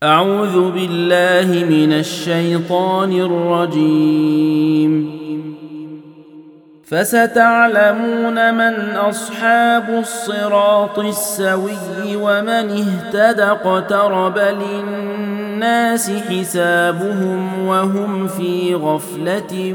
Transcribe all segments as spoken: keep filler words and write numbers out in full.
أعوذ بالله من الشيطان الرجيم. فستعلمون من أصحاب الصراط السوي ومن اهتدى. اقترب للناس حسابهم وهم في غفلة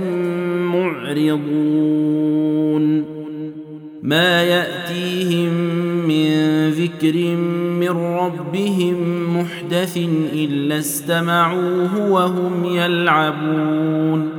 معرضون. ما يأتيهم من ذكر من ربهم محدث إلا استمعوه وهم يلعبون.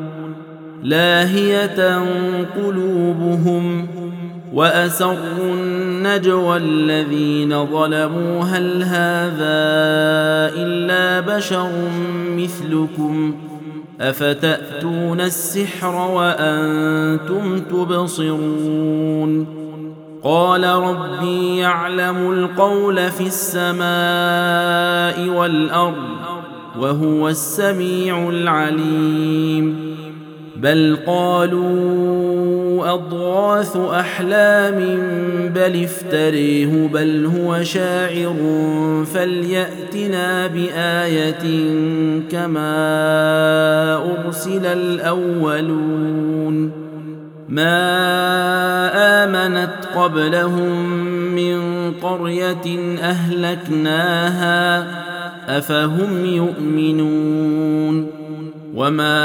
لاهية قلوبهم وأسروا النجوى الذين ظلموا هل هذا إلا بشر مثلكم أفتأتون السحر وأنتم تبصرون. قال ربي يعلم القول في السماء والأرض وهو السميع العليم. بل قالوا أضغاث أحلام بل افتريه بل هو شاعر فليأتنا بآية كما أرسل الأولون. ما آمنت قبلهم من قرية أهلكناها أفهم يؤمنون. وما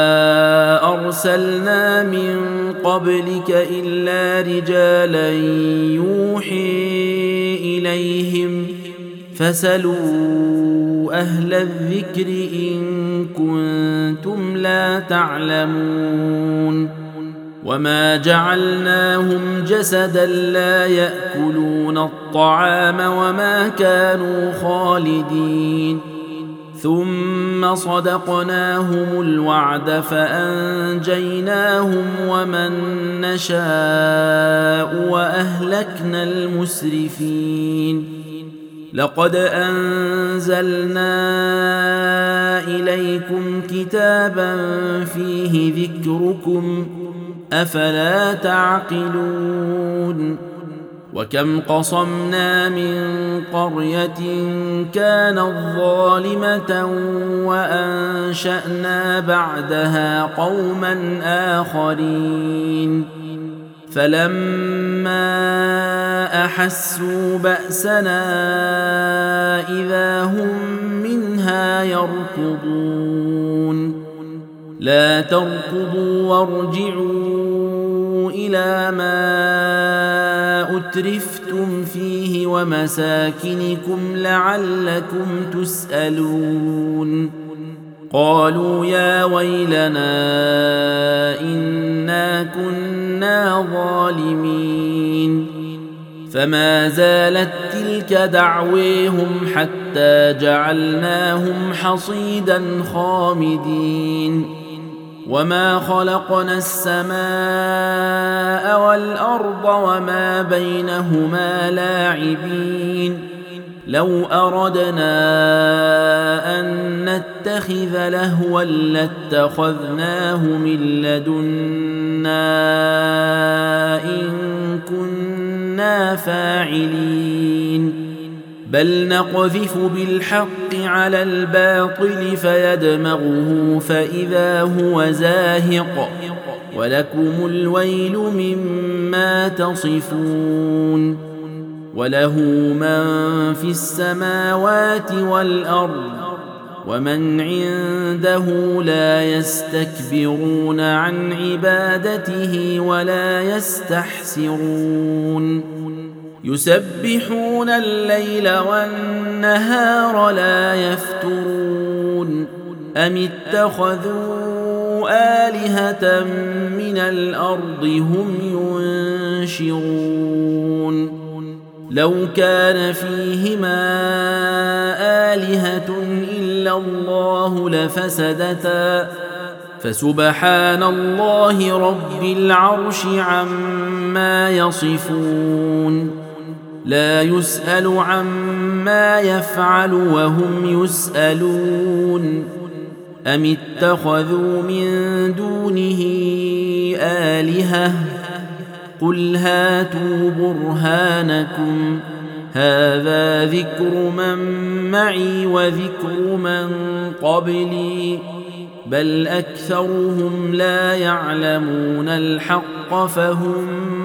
أرسلنا من قبلك إلا رجالا يوحي إليهم فاسألوا أهل الذكر إن كنتم لا تعلمون. وما جعلناهم جسدا لا يأكلون الطعام وما كانوا خالدين. ثم صدقناهم الوعد فأنجيناهم ومن نشاء وأهلكنا المسرفين. لقد أنزلنا إليكم كتابا فيه ذكركم أفلا تعقلون. وكم قصمنا من قرية كانت ظالمة وأنشأنا بعدها قوما آخرين. فلما أحسوا بأسنا إذا هم منها يركضون. لا تركضوا وارجعوا إلى ما أترفتم فيه ومساكنكم لعلكم تسألون. قالوا يا ويلنا إنا كنا ظالمين. فما زالت تلك دعويهم حتى جعلناهم حصيدا خامدين. وما خلقنا السماء والأرض وما بينهما لاعبين. لو أردنا أن نتخذ لهوا لاتخذناه من لدنا إن كنا فاعلين. بل نقذف بالحق على الباطل فيدمغه فإذا هو زاهق ولكم الويل مما تصفون. وله من في السماوات والأرض ومن عنده لا يستكبرون عن عبادته ولا يستحسرون. يسبحون الليل والنهار لا يفترون. أم اتخذوا آلهة من الأرض هم ينشرون. لو كان فيهما آلهة إلا الله لفسدتا فسبحان الله رب العرش عما يصفون. لا يسأل عما يفعل وهم يسألون. أم اتخذوا من دونه آلهة قل هاتوا برهانكم هذا ذكر من معي وذكر من قبلي بل أكثرهم لا يعلمون الحق فهم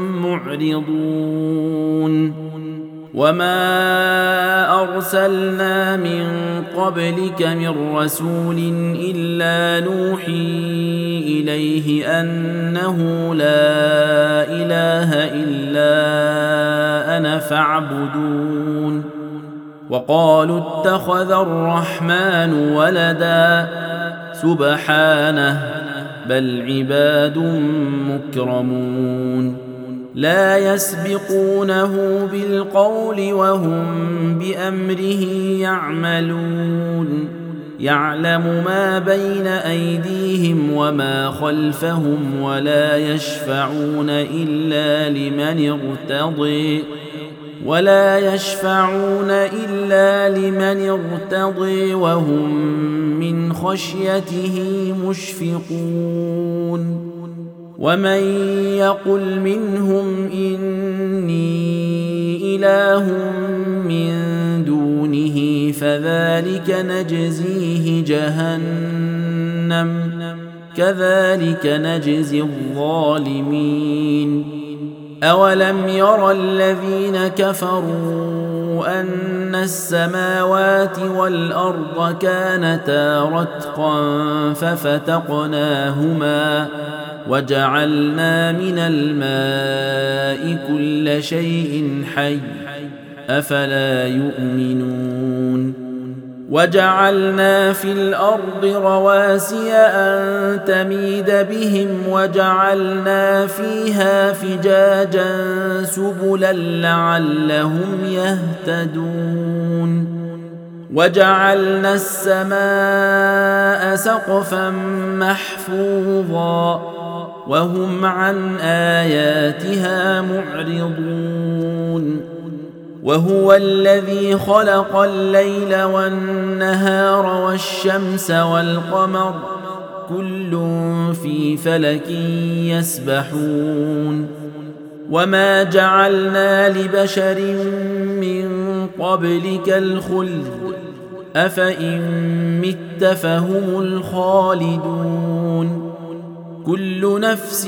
معرضون وما أرسلنا من قبلك من رسول إلا نوحي إليه أنه لا إله إلا أنا فاعبدون وقالوا اتخذ الرحمن ولدا سبحانه بل عباد مكرمون لا يسبقونه بالقول وهم بأمره يعملون يعلم ما بين أيديهم وما خلفهم ولا يشفعون إلا لمن ارتضي ولا يشفعون إلا لمن ارتضي وهم من خشيته مشفقون ومن يقل منهم إني إله من دونه فذلك نجزيه جهنم كذلك نجزي الظالمين أولم ير الذين كفروا أن السماوات والأرض كانتا رتقا ففتقناهما وجعلنا من الماء كل شيء حي أفلا يؤمنون وجعلنا في الأرض رواسي أن تميد بهم وجعلنا فيها فجاجا سبلا لعلهم يهتدون وجعلنا السماء سقفا محفوظا وهم عن آياتها معرضون وهو الذي خلق الليل والنهار والشمس والقمر كل في فلك يسبحون وما جعلنا لبشر من قبلك الخلد أفإن مت فهم الخالدون كل نفس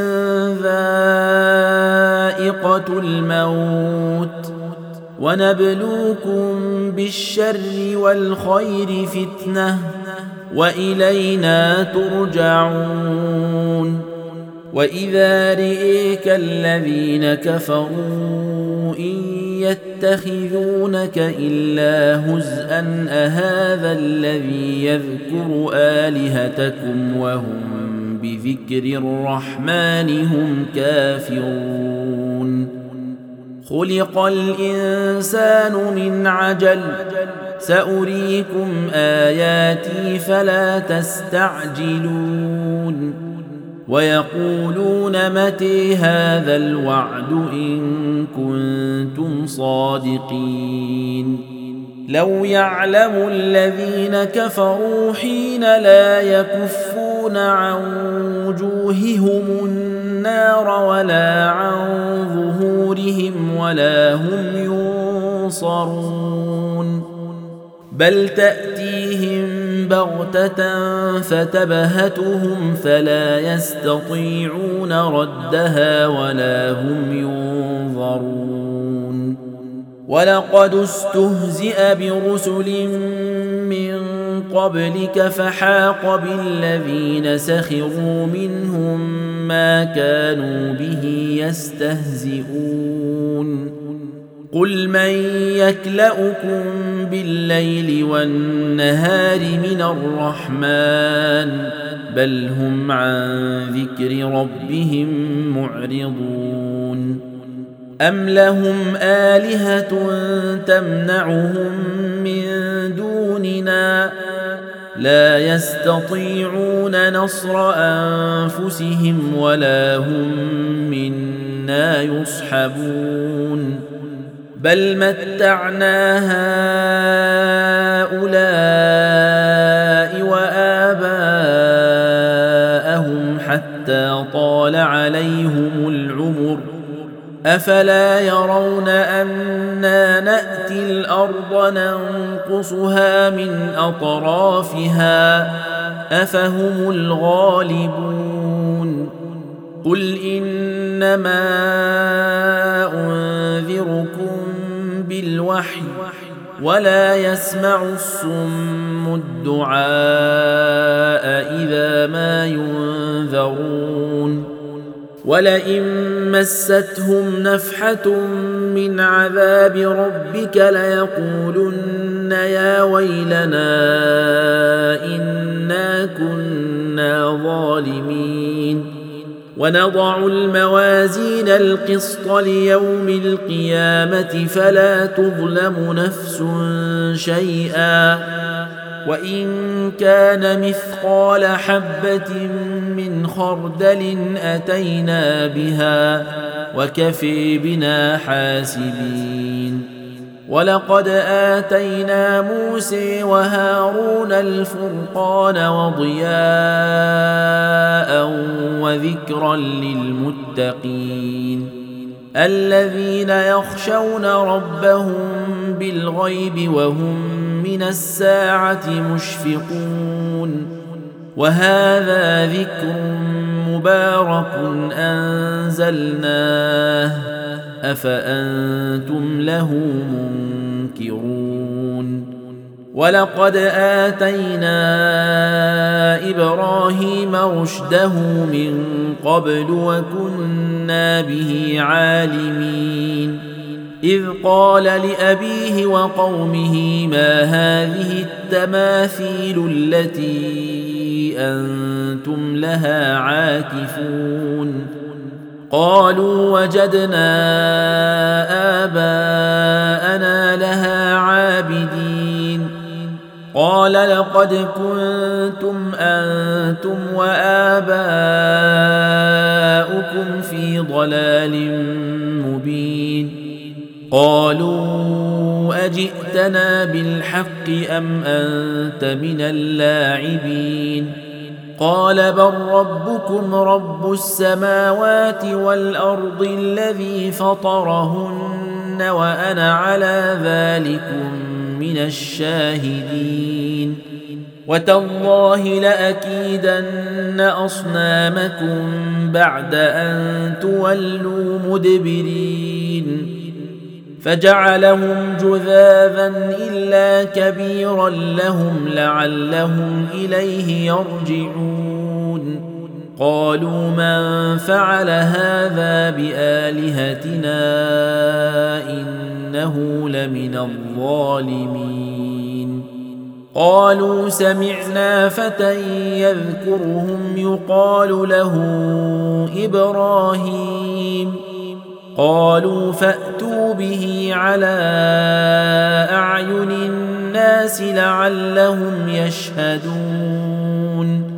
ذائقة الموت ونبلوكم بالشر والخير فتنة وإلينا ترجعون وإذا رئيك الذين كفروا إن يتخذونك إلا هزءا أهذا الذي يذكر آلهتكم وهم بذكر الرحمن هم كافرون خلق الإنسان من عجل سأريكم آياتي فلا تستعجلون ويقولون متى هذا الوعد إن كنتم صادقين لو يعلم الذين كفروا حين لا يكفون عن وجوههم النار ولا عن ظهورهم ولا هم ينصرون بل تأتيهم بغتة فتبهتهم فلا يستطيعون ردها ولا هم ينظرون ولقد استهزئ برسل من قبلك فحاق بالذين سخروا منهم ما كانوا به يستهزئون قل من يكلؤكم بالليل والنهار من الرحمن بل هم عن ذكر ربهم معرضون أم لهم آلهة تمنعهم من دوننا لا يستطيعون نصر أنفسهم ولا هم منا يصحبون بل متعنا هؤلاء وآباءهم حتى طال عليهم العمر أفلا يرون أنا وننقصها من أطرافها أفهم الغالبون قل إنما أنذركم بالوحي ولا يسمع الصم الدعاء إذا ما ينذرون ولئن مستهم نفحة من عذاب ربك ليقولن يا ويلنا إنا كنا ظالمين ونضع الموازين القسط ليوم القيامة فلا تظلم نفس شيئا وإن كان مثقال حبة من خردل أتينا بها وكفي بنا حاسبين ولقد آتينا موسى وهارون الفرقان وضياء وذكرا للمتقين الذين يخشون ربهم بالغيب وهم من الساعة مشفقون وهذا ذكر مبارك أنزلناه أفأنتم له منكرون ولقد آتينا إبراهيم رشده من قبل وكنا به عالمين إذ قال لأبيه وقومه ما هذه التماثيل التي أنتم لها عاكفون قالوا وجدنا آباءنا لها عابدين قال لقد كنتم أنتم وآباؤكم في ضلال مبين قالوا أجئتنا بالحق أم أنت من اللاعبين قال بل ربكم رب السماوات والأرض الذي فطرهن وأنا على ذلكم من الشاهدين وتالله لأكيدن أصنامكم بعد أن تولوا مدبرين فجعلهم جذاذا إلا كبيرا لهم لعلهم إليه يرجعون قالوا من فعل هذا بآلهتنا إنه لمن الظالمين قالوا سمعنا فتى يذكرهم يقال له إبراهيم قالوا فأتوا به على أعين الناس لعلهم يشهدون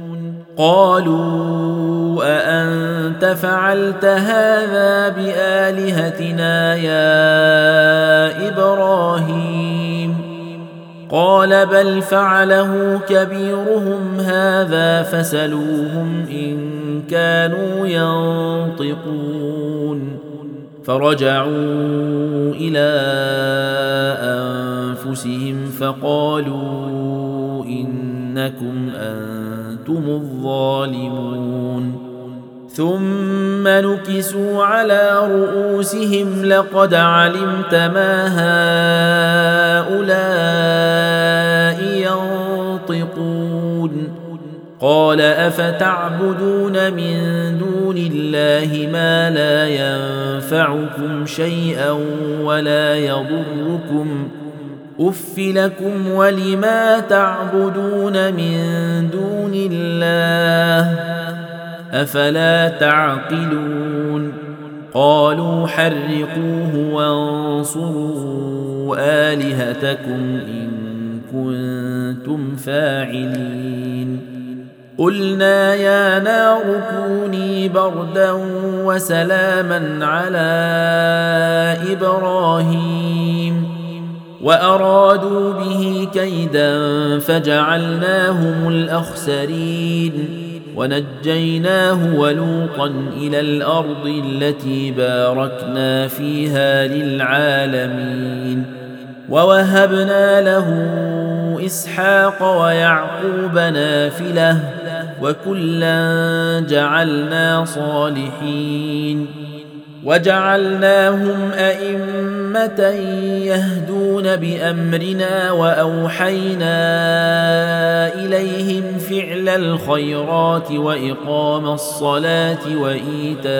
قالوا أأنت فعلت هذا بآلهتنا يا إبراهيم قال بل فعله كبيرهم هذا فسلوهم إن كانوا ينطقون فرجعوا إلى أنفسهم فقالوا إنكم أنتم الظالمون ثم نكسوا على رؤوسهم لقد علمت ما هؤلاء ينطقون قال أفتعبدون من دون الله ما لا ينفعكم شيئا ولا يضركم أف لكم ولما تعبدون من دون الله أفلا تعقلون قالوا حرقوه وانصروا آلهتكم إن كنتم فاعلين قلنا يا نار كوني بردا وسلاما على إبراهيم وأرادوا به كيدا فجعلناهم الأخسرين ونجيناه ولوطا إلى الأرض التي باركنا فيها للعالمين ووهبنا له إسحاق ويعقوب نافلة وكلا جعلنا صالحين وجعلناهم أئمة يهدون بأمرنا وأوحينا إليهم فعل الخيرات وإقام الصلاة وإيتاء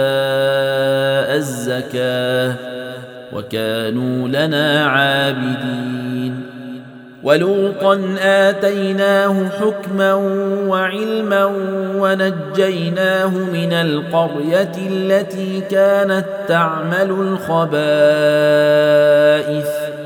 الزكاة وكانوا لنا عابدين ولوطا آتيناه حكما وعلما ونجيناه من القرية التي كانت تعمل الخبائث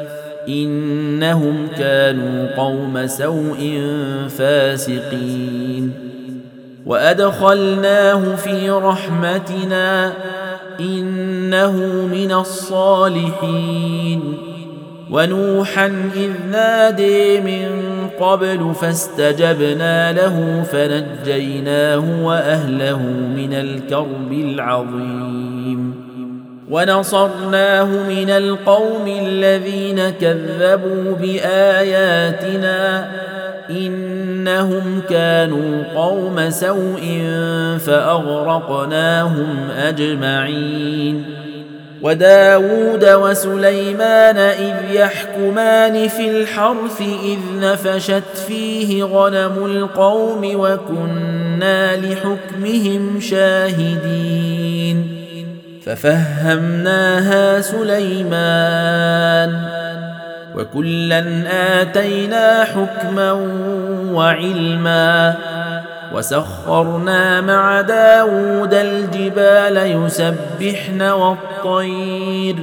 إنهم كانوا قوم سوء فاسقين وأدخلناه في رحمتنا إنه من الصالحين ونوحا إذ نادي من قبل فاستجبنا له فنجيناه وأهله من الكرب العظيم ونصرناه من القوم الذين كذبوا بآياتنا إنهم كانوا قوم سوء فأغرقناهم أجمعين وداود وسليمان إذ يحكمان في الحرث إذ نفشت فيه غنم القوم وكنا لحكمهم شاهدين ففهمناها سليمان وكلا آتينا حكما وعلما وسخرنا مع داود الجبال يسبحن والطير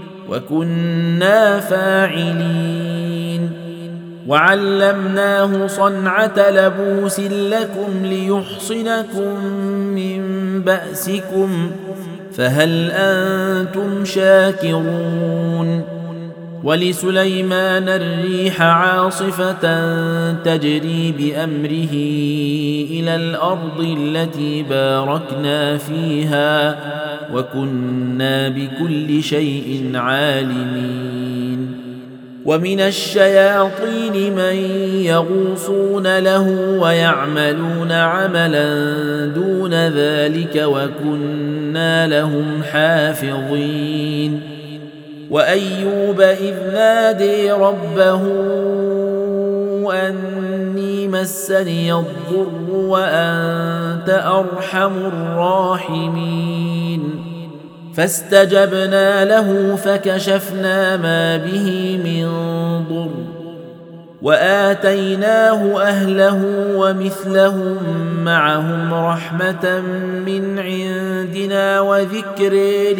وكنا فاعلين وعلمناه صنعة لبوس لكم ليحصنكم من بأسكم فهل أنتم شاكرون ولسليمان الريح عاصفة تجري بأمره إلى الأرض التي باركنا فيها وكنا بكل شيء عالمين ومن الشياطين من يغوصون له ويعملون عملا دون ذلك وكنا لهم حافظين وأيوب إذ نادي ربه أني مسني الضر وأنت أرحم الراحمين فاستجبنا له فكشفنا ما به من ضر وآتيناه أهله ومثلهم معهم رحمة من عندنا وذكر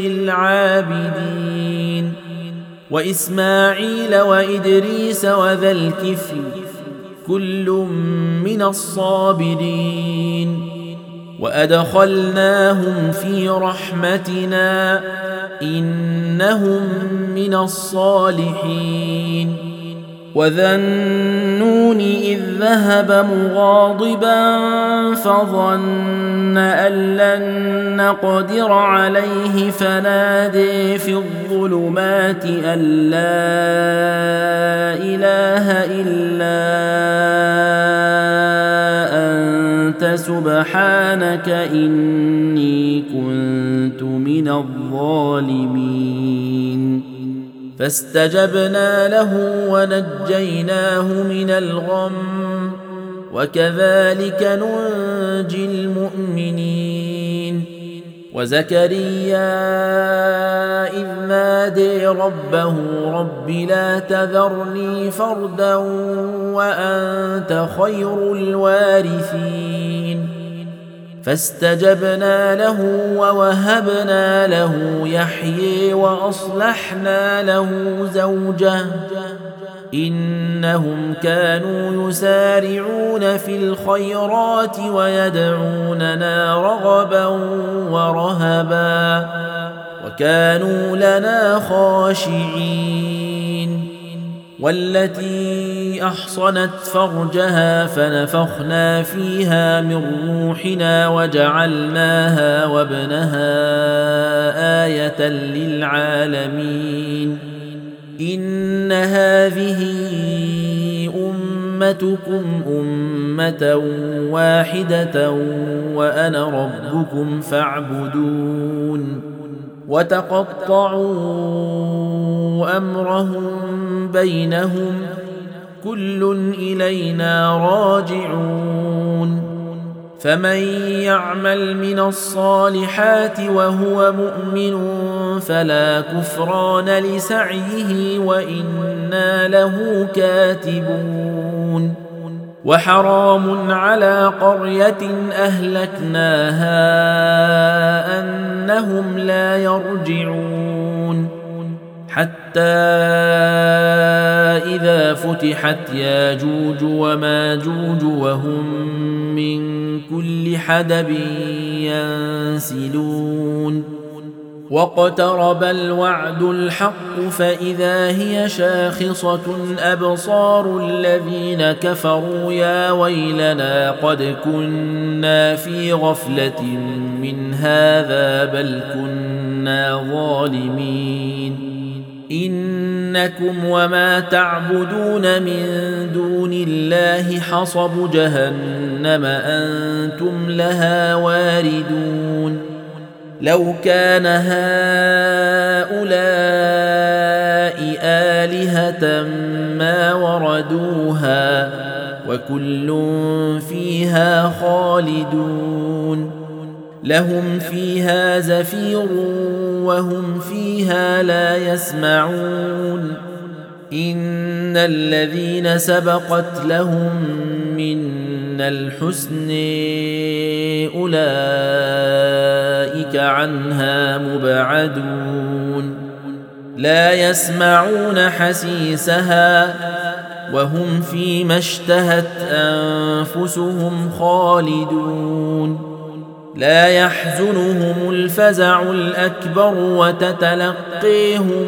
للعابدين وإسماعيل وإدريس وذا الكفل كل من الصابرين وأدخلناهم في رحمتنا إنهم من الصالحين وذا النون إذ ذهب مغاضبا فظن أن لن نقدر عليه فنادي في الظلمات أن لا إله إلا أنت سبحانك إني كنت من الظالمين فاستجبنا له ونجيناه من الغم وكذلك ننجي المؤمنين وزكريا إذ نادي ربه رب لا تذرني فردا وأنت خير الوارثين فاستجبنا له ووهبنا له يحيي وأصلحنا له زوجه إنهم كانوا يسارعون في الخيرات ويدعوننا رغبا ورهبا وكانوا لنا خاشعين والتي أحصنت فرجها فنفخنا فيها من روحنا وجعلناها وابنها آية للعالمين إن هذه أمتكم أمة واحدة وأنا ربكم فاعبدون وتقطعوا أمرهم بينهم كل إلينا راجعون فمن يعمل من الصالحات وهو مؤمن فلا كفران لسعيه وإنا له كاتبون وحرام على قرية أهلكناها أنهم لا يرجعون حتى إذا فتحت ياجوج وماجوج وهم من كل حدب ينسلون واقترب الوعد الحق فإذا هي شاخصة أبصار الذين كفروا يا ويلنا قد كنا في غفلة من هذا بل كنا ظالمين إنكم وما تعبدون من دون الله حصب جهنم أنتم لها واردون لو كان هؤلاء آلهة ما وردوها وكل فيها خالدون لهم فيها زفير وهم فيها لا يسمعون إن الذين سبقت لهم منا الحسن أولئك عنها مبعدون لا يسمعون حسيسها وهم فيما اشتهت أنفسهم خالدون لا يحزنهم الفزع الأكبر وتتلقيهم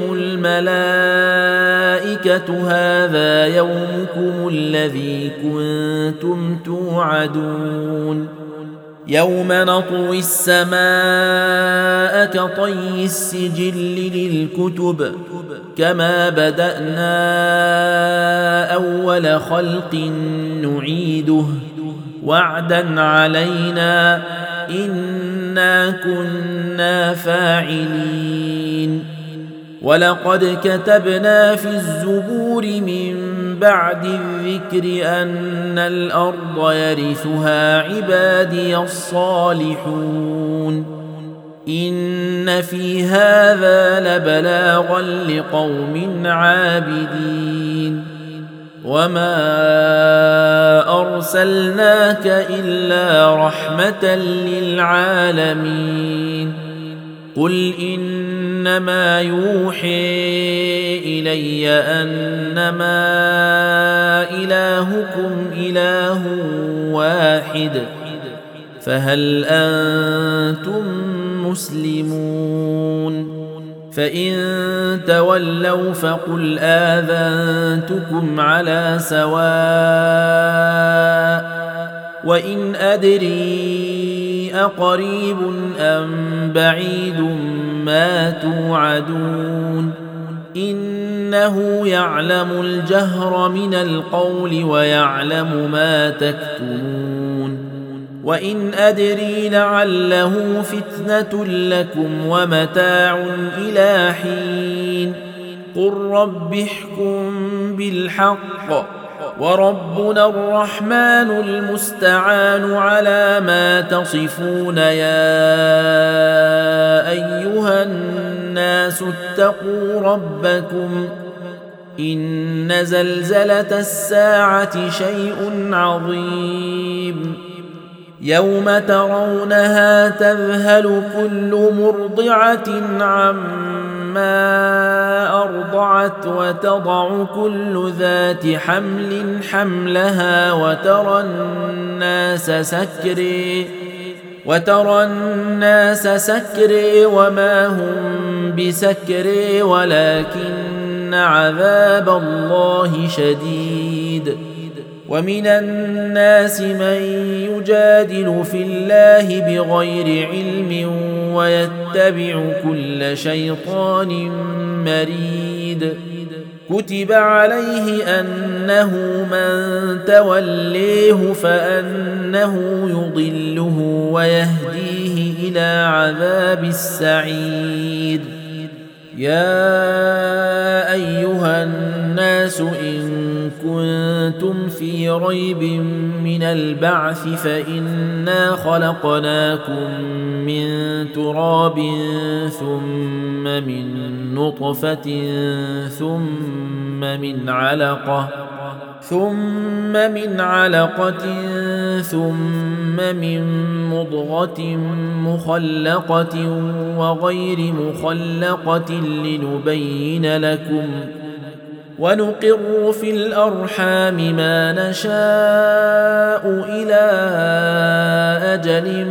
الملائكة هذا يومكم الذي كنتم توعدون يوم نطوي السماء كطي السجل للكتب كما بدأنا أول خلق نعيده وعدا علينا إنا كنا فاعلين ولقد كتبنا في الزبور من بعد الذكر أن الأرض يرثها عبادي الصالحون إن في هذا لبلاغا لقوم عابدين وما أرسلناك إلا رحمة للعالمين قل إنما يوحي إلي أنما إلهكم إله واحد فهل أنتم مسلمون فإن تولوا فقل آذنتكم على سواء وإن أدري أقريب أم بعيد ما توعدون إنه يعلم الجهر من القول ويعلم ما تكتمون وإن أدري لعله فتنة لكم ومتاع إلى حين قل رب احكم بالحق وربنا الرحمن المستعان على ما تصفون يا أيها الناس اتقوا ربكم إن زلزلة الساعة شيء عظيم يوم ترونها تذهل كل مرضعة عما أرضعت وتضع كل ذات حمل حملها وترى الناس سكري وترى الناس سكري وما هم بسكري ولكن عذاب الله شديد ومن الناس من يجادل في الله بغير علم ويتبع كل شيطان مريد كتب عليه أنه من توليه فأنه يضله ويهديه إلى عذاب السعير. يا أيها الناس إن كنتم في ريب من البعث فإنا خلقناكم من تراب ثم من نطفة ثم من علقة ثم من علقة ثم من مضغة مخلقة وغير مخلقة لنبين لكم ونقر في الأرحام ما نشاء إلى أجل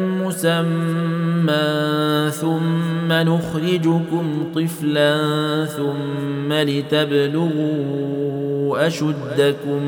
مسمى ثم نخرجكم طفلا ثم لتبلغوا أشدكم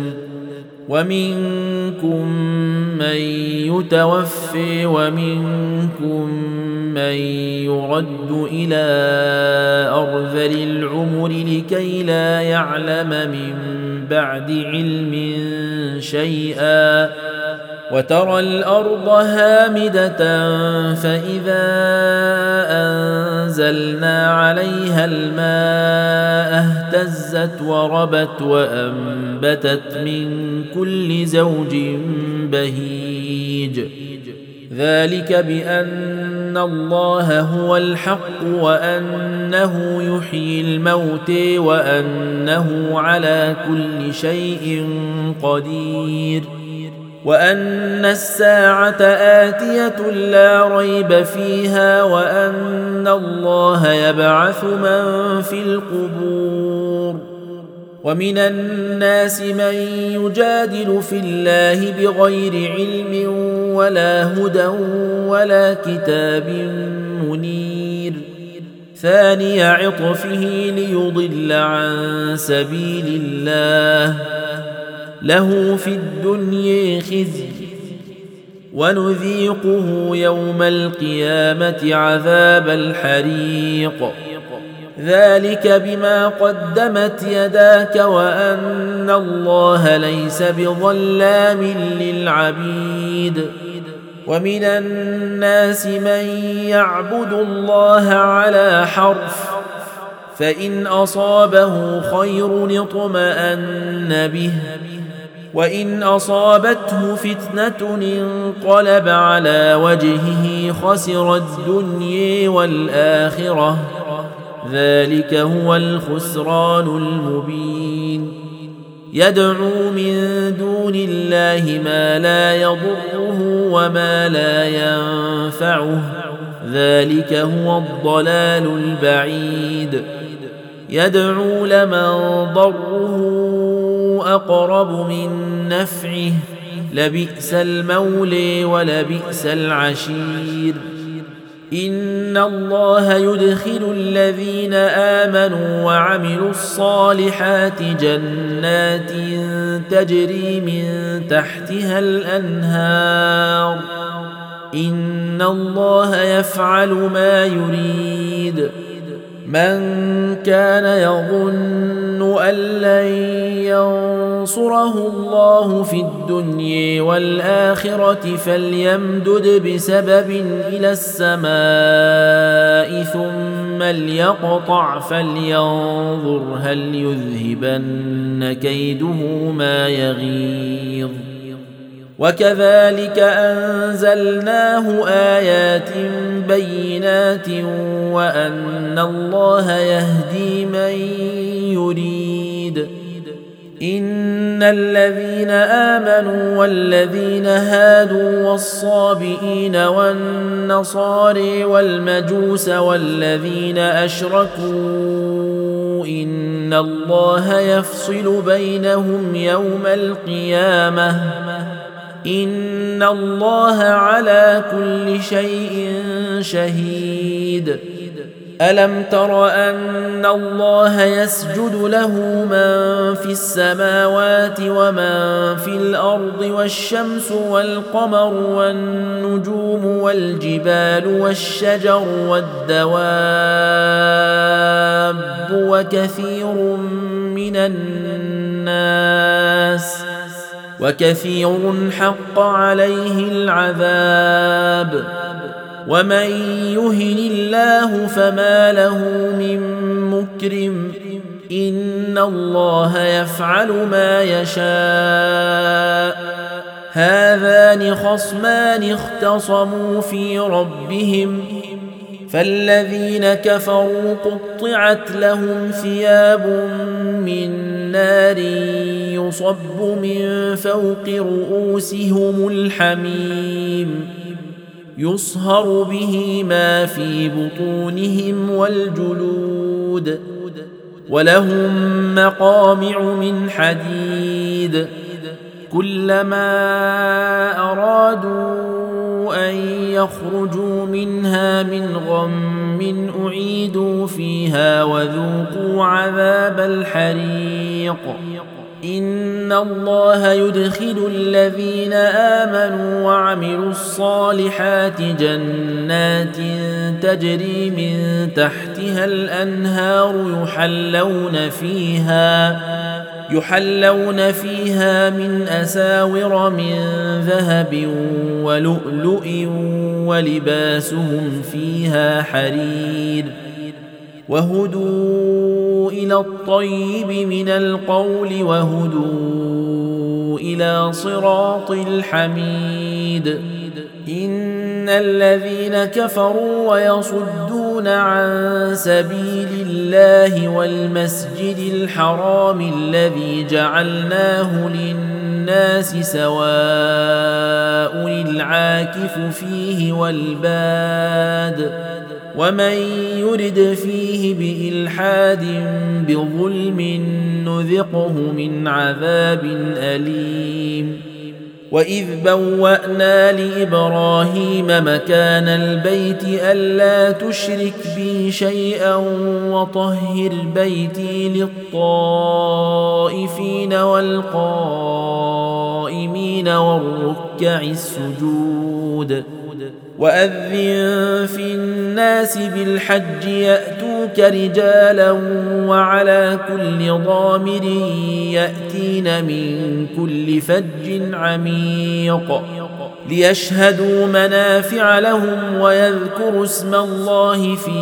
ومنكم من يتوفي ومنكم من يرد إلى أرذل العمر لكي لا يعلم من بعد علم شيئا وترى الأرض هامدة فإذا أنزلنا عليها الماء اهتزت وربت وأنبتت من كل زوج بهيج ذلك بأن الله هو الحق وأنه يحيي الموت وأنه على كل شيء قدير وأن الساعة آتية لا ريب فيها وأن الله يبعث من في القبور ومن الناس من يجادل في الله بغير علم ولا هدى ولا كتاب منير ثاني عطفه ليضل عن سبيل الله له في الدنيا خزي ونذيقه يوم القيامة عذاب الحريق ذلك بما قدمت يداك وأن الله ليس بظلام للعبيد ومن الناس من يعبد الله على حرف فإن أصابه خير اطمأن به وإن أصابته فتنة انقلب على وجهه خسر الدنيا والآخرة ذلك هو الخسران المبين يدعو من دون الله ما لا يضره وما لا ينفعه ذلك هو الضلال البعيد يدعو لمن ضره أقرب من نفعه لبئس المولى ولبئس العشير إن الله يدخل الذين آمنوا وعملوا الصالحات جنات تجري من تحتها الأنهار إن الله يفعل ما يريد من كان يظن أن لن ينصره الله في الدنيا والآخرة فليمدد بسبب إلى السماء ثم ليقطع فلينظر هل يذهبن كيده ما يغيظ وكذلك أنزلناه آيات بينات وأن الله يهدي من يريد إن الذين آمنوا والذين هادوا والصابئين والنصارى والمجوس والذين أشركوا إن الله يفصل بينهم يوم القيامة إن الله على كل شيء شهيد ألم تر أن الله يسجد له من في السماوات ومن في الأرض والشمس والقمر والنجوم والجبال والشجر والدواب وكثير من الناس وكثير حق عليه العذاب ومن يهن الله فما له من مكرم إن الله يفعل ما يشاء هذان خصمان اختصموا في ربهم فالذين كفروا قطعت لهم ثياب من نار يصب من فوق رؤوسهم الحميم يصهر به ما في بطونهم والجلود ولهم مقامع من حديد كلما أرادوا أن يخرجوا منها من غم أعيدوا فيها وذوقوا عذاب الحريق إن الله يدخل الذين آمنوا وعملوا الصالحات جنات تجري من تحتها الأنهار يحلون فيها يحلون فيها من أساور من ذهب ولؤلؤ ولباسهم فيها حرير وهدوا إلى الطيب من القول وهدوا إلى صراط الحميد إن الذين كفروا ويصدون عن سبيل الله والمسجد الحرام الذي جعلناه للناس سواء العاكف فيه والباد ومن يرد فيه بإلحاد بظلم نذقه من عذاب أليم وإذ بوأنا لإبراهيم مكان البيت ألا تشرك بي شيئا وطهر بيتي للطائفين والقائمين والركع السجود وأذن في الناس بالحج يأتوك رجالا وعلى كل ضامر يأتين من كل فج عميق ليشهدوا منافع لهم ويذكروا اسم الله في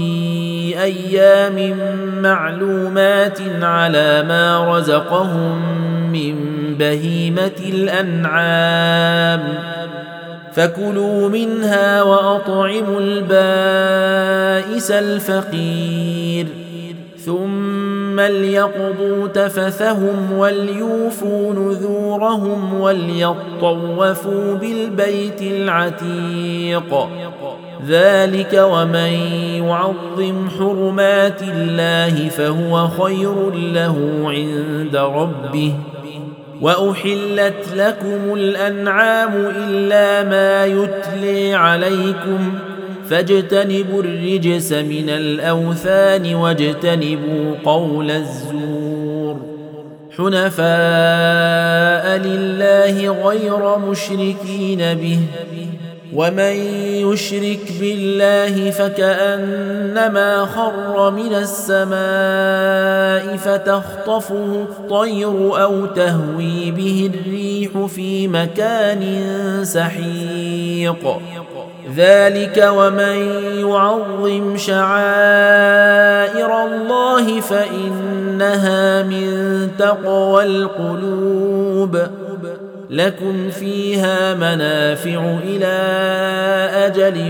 أيام معلومات على ما رزقهم من بهيمة الأنعام فكلوا منها وأطعموا البائس الفقير ثم ليقضوا تفثهم وليوفوا نذورهم وليطوفوا بالبيت العتيق ذلك ومن يعظم حرمات الله فهو خير له عند ربه وأحلت لكم الأنعام إلا ما يتلي عليكم فاجتنبوا الرجس من الأوثان واجتنبوا قول الزور حنفاء لله غير مشركين به ومن يشرك بالله فكأنما خر من السماء فتخطفه الطير أو تهوي به الريح في مكان سحيق ذلك ومن يعظم شعائر الله فإنها من تقوى القلوب لكم فيها منافع إلى أجل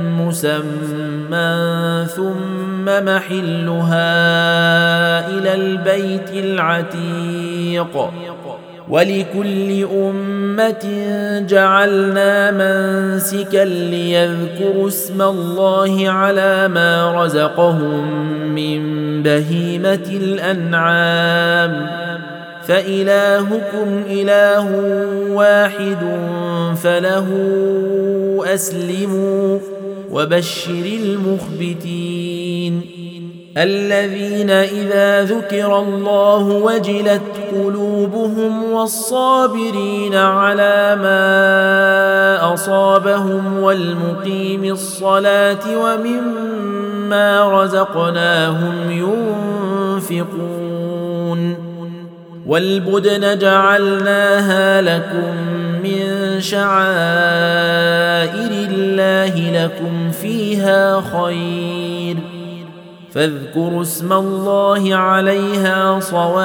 مسمى ثم محلها إلى البيت العتيق ولكل أمة جعلنا منسكا ليذكروا اسم الله على ما رزقهم من بهيمة الأنعام فإلهكم إله واحد فله أسلموا وبشر المخبتين الذين إذا ذكر الله وجلت قلوبهم والصابرين على ما أصابهم والمقيم الصلاة ومما رزقناهم ينفقون والبدن جعلناها لكم من شعائر الله لكم فيها خير فاذكروا اسم الله عليها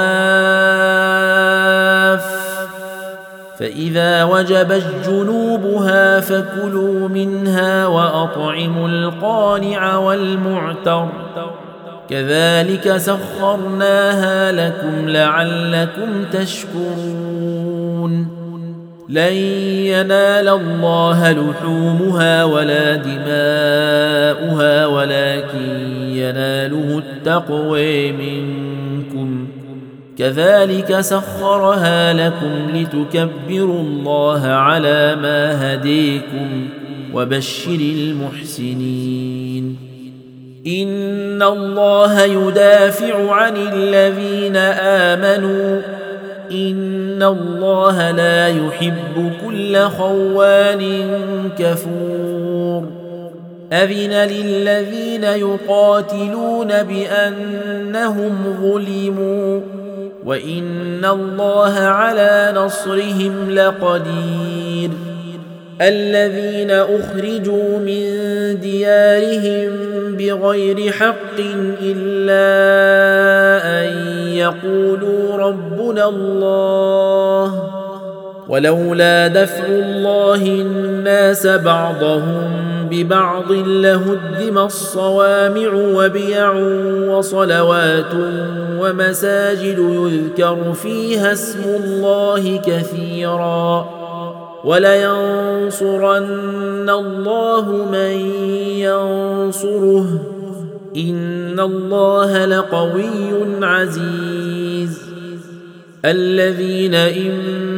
صواف فإذا وجبت جنوبها فكلوا منها وأطعموا القانع والمعتر كذلك سخرناها لكم لعلكم تشكرون لن ينال الله لحومها ولا دماؤها ولكن يناله التقوى منكم كذلك سخرها لكم لتكبروا الله على ما هديكم وبشر المحسنين إن الله يدافع عن الذين آمنوا إن الله لا يحب كل خوان كفور أذن للذين يقاتلون بأنهم ظلموا وإن الله على نصرهم لقدير الذين أخرجوا من ديارهم بغير حق إلا أن يقولوا ربنا الله ولولا دفع الله الناس بعضهم ببعض لهدم الصوامع وبيع وصلوات ومساجد يذكر فيها اسم الله كثيرا ولينصرن الله من ينصره إن الله لقوي عزيز الذين إن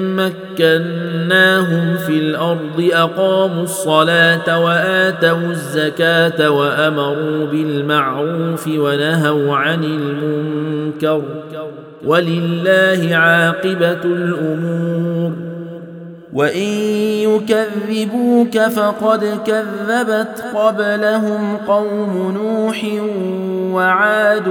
مكناهم في الأرض أقاموا الصلاة وآتوا الزكاة وأمروا بالمعروف ونهوا عن المنكر ولله عاقبة الأمور وإن يكذبوك فقد كذبت قبلهم قوم نوح وعاد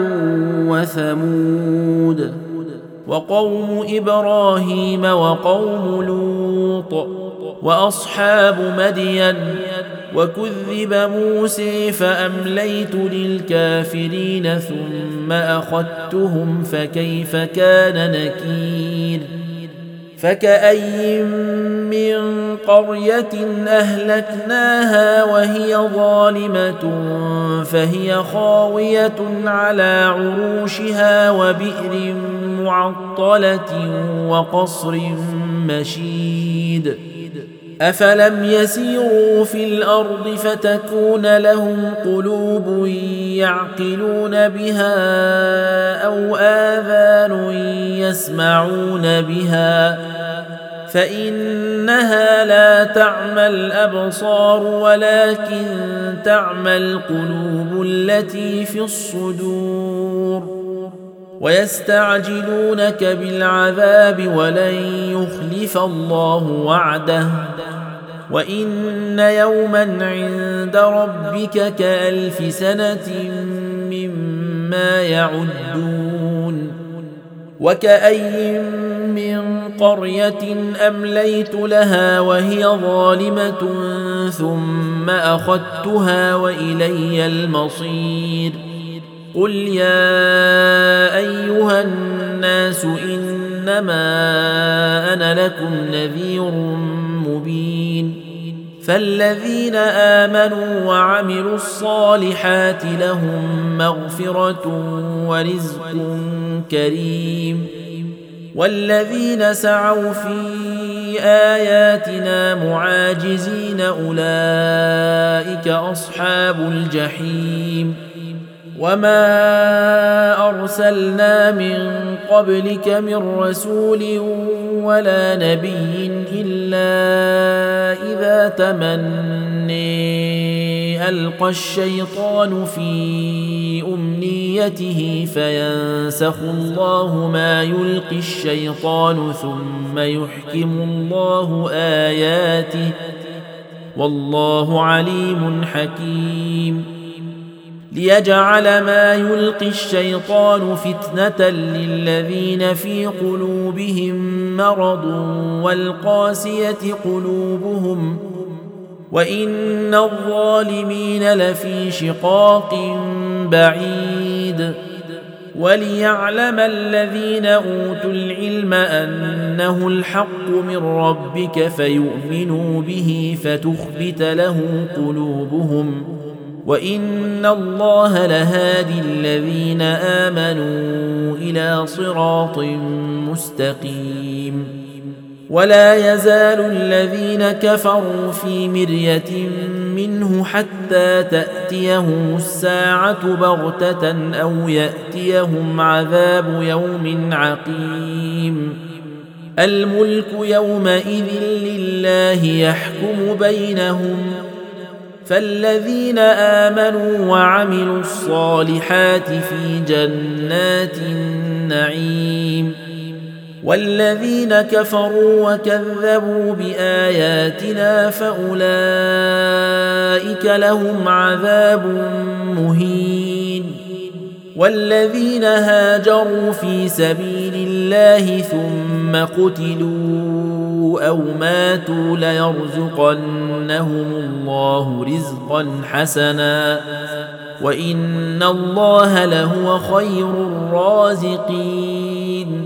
وثمود وقوم إبراهيم وقوم لوط وأصحاب مدين وكذب موسى فأمليت للكافرين ثم أخذتهم فكيف كان نكير فكأي من قرية أهلكناها وهي ظالمة فهي خاوية على عروشها وبئر معطلة وقصر مشيد أفلم يسيروا في الأرض فتكون لهم قلوب يعقلون بها أو آذان يسمعون بها فإنها لا تعمى الأبصار ولكن تعمى القلوب التي في الصدور ويستعجلونك بالعذاب ولن يخلف الله وعده وإن يوما عند ربك كألف سنة مما يعدون وكأي من قرية أمليت لها وهي ظالمة ثم أخذتها وإلي المصير قل يا أيها الناس إنما أنا لكم نذير مبين فالذين آمنوا وعملوا الصالحات لهم مغفرة ورزق كريم والذين سعوا في آياتنا معاجزين أولئك أصحاب الجحيم وما أرسلنا من قبلك من رسول ولا نبي إلا إذا تمني ألقى الشيطان في أمنيته فينسخ الله ما يلقي الشيطان ثم يحكم الله آياته والله عليم حكيم ليجعل ما يلقي الشيطان فتنة للذين في قلوبهم مرض والقاسية قلوبهم وإن الظالمين لفي شقاق بعيد. وليعلم الذين أوتوا العلم أنه الحق من ربك فيؤمنوا به فتخبت له قلوبهم وإن الله لهادي الذين آمنوا إلى صراط مستقيم. ولا يزال الذين كفروا في مرية منه حتى تأتيهم الساعة بغتة أو يأتيهم عذاب يوم عقيم. الملك يومئذ لله يحكم بينهم فالذين آمنوا وعملوا الصالحات في جنات النعيم والذين كفروا وكذبوا بآياتنا فأولئك لهم عذاب مهين. والذين هاجروا في سبيل الله ثم قتلوا أو ماتوا ليرزقنهم الله رزقا حسنا وإن الله لهو خير الرازقين.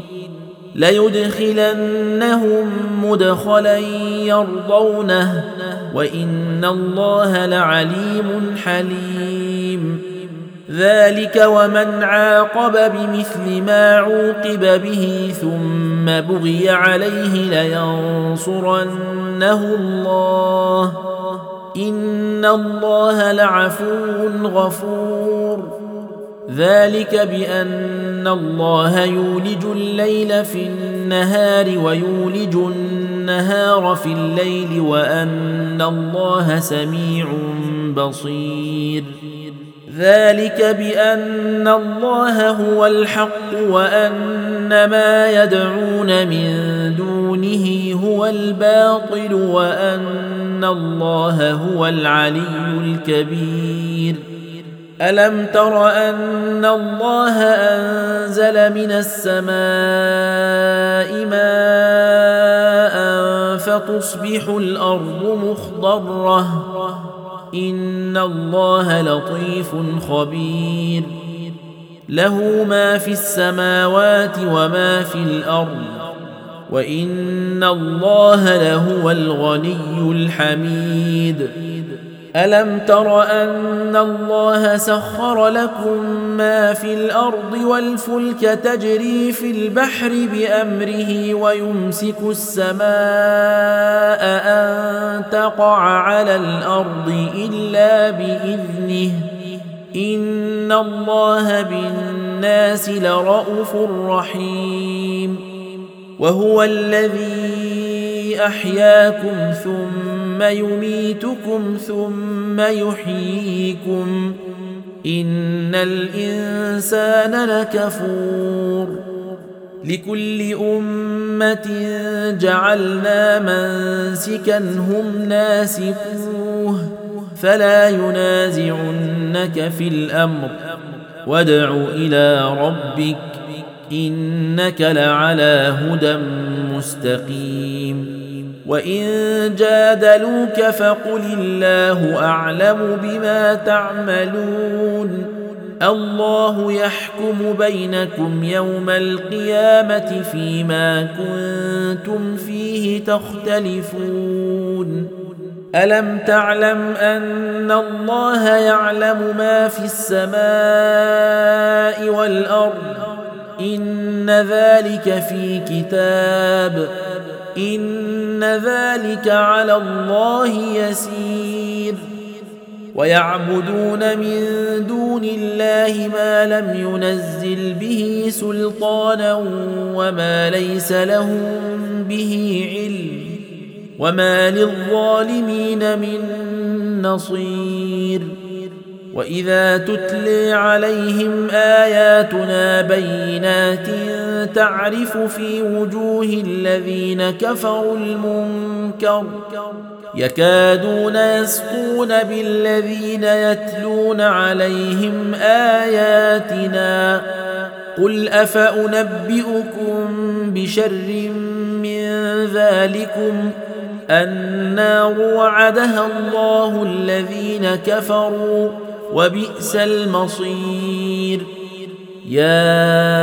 ليدخلنهم مدخلا يرضونه وإن الله لعليم حليم. ذلك ومن عاقب بمثل ما عوقب به ثم بغي عليه لينصرنه الله إن الله لعفو غفور. ذلك بأن الله يولج الليل في النهار ويولج النهار في الليل وأن الله سميع بصير. ذلك بأن الله هو الحق وأن ما يدعون من دونه هو الباطل وأن الله هو العلي الكبير. ألم تر أن الله أنزل من السماء ماء فتصبح الأرض مخضرة إن الله لطيف خبير. له ما في السماوات وما في الأرض وإن الله لهو الغني الحميد. ألم تر أن الله سخر لكم ما في الأرض والفلك تجري في البحر بأمره ويمسك السماء أن تقع على الأرض إلا بإذنه إن الله بالناس لرءوف رحيم. وهو الذي أحياكم ثم يميتكم ثم يحييكم إن الإنسان لكفور. لكل أمة جعلنا منسكا هم ناسكوه فلا ينازعنك في الأمر وادع إلى ربك إنك لعلى هدى مستقيم. وإن جادلوك فقل الله أعلم بما تعملون الله يحكم بينكم يوم القيامة فيما كنتم فيه تختلفون. ألم تعلم أن الله يعلم ما في السماء والأرض إن ذلك في كتاب إن ذلك على الله يسير. ويعبدون من دون الله ما لم ينزل به سلطانا وما ليس لهم به علم وما للظالمين من نصير. وإذا تتلي عليهم آياتنا بينات تعرف في وجوه الذين كفروا المنكر يكادون يسقون بالذين يتلون عليهم آياتنا قل أفأنبئكم بشر من ذلكم النار وعدها الله الذين كفروا وبئس المصير يا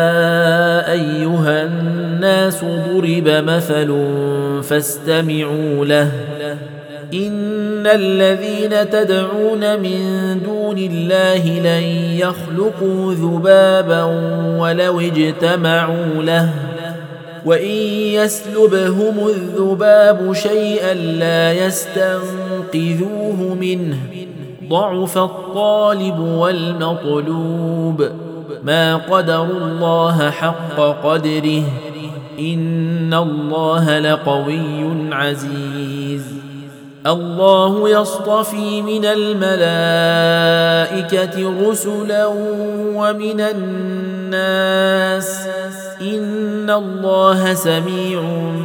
أيها الناس ضرب مثل فاستمعوا له إن الذين تدعون من دون الله لن يخلقوا ذبابا ولو اجتمعوا له وإن يسلبهم الذباب شيئا لا يستنقذوه منه ضعف الطالب والمطلوب ما قدروا الله حق قدره إن الله لقوي عزيز الله يصطفي من الملائكة رسلا ومن الناس إن الله سميع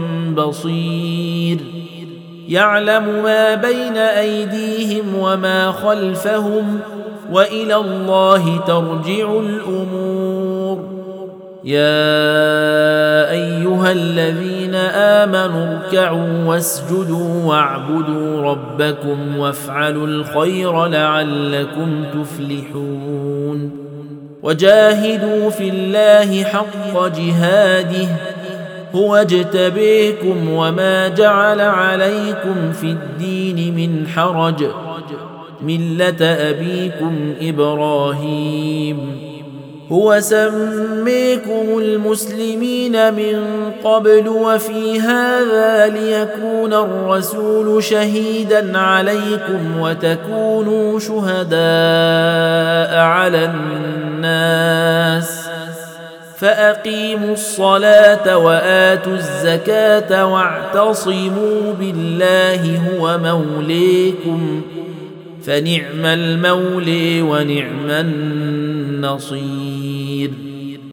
بصير يعلم ما بين أيديهم وما خلفهم وإلى الله ترجع الأمور يا أيها الذين آمنوا اركعوا واسجدوا واعبدوا ربكم وافعلوا الخير لعلكم تفلحون وجاهدوا في الله حق جهاده هو اجتبيكم وما جعل عليكم في الدين من حرج ملة أبيكم إبراهيم هو سميكم المسلمين من قبل وفي هذا ليكون الرسول شهيدا عليكم وتكونوا شهداء على الناس فأقيموا الصلاة وآتوا الزكاة واعتصموا بالله هو موليكم فنعم المولي ونعم النصير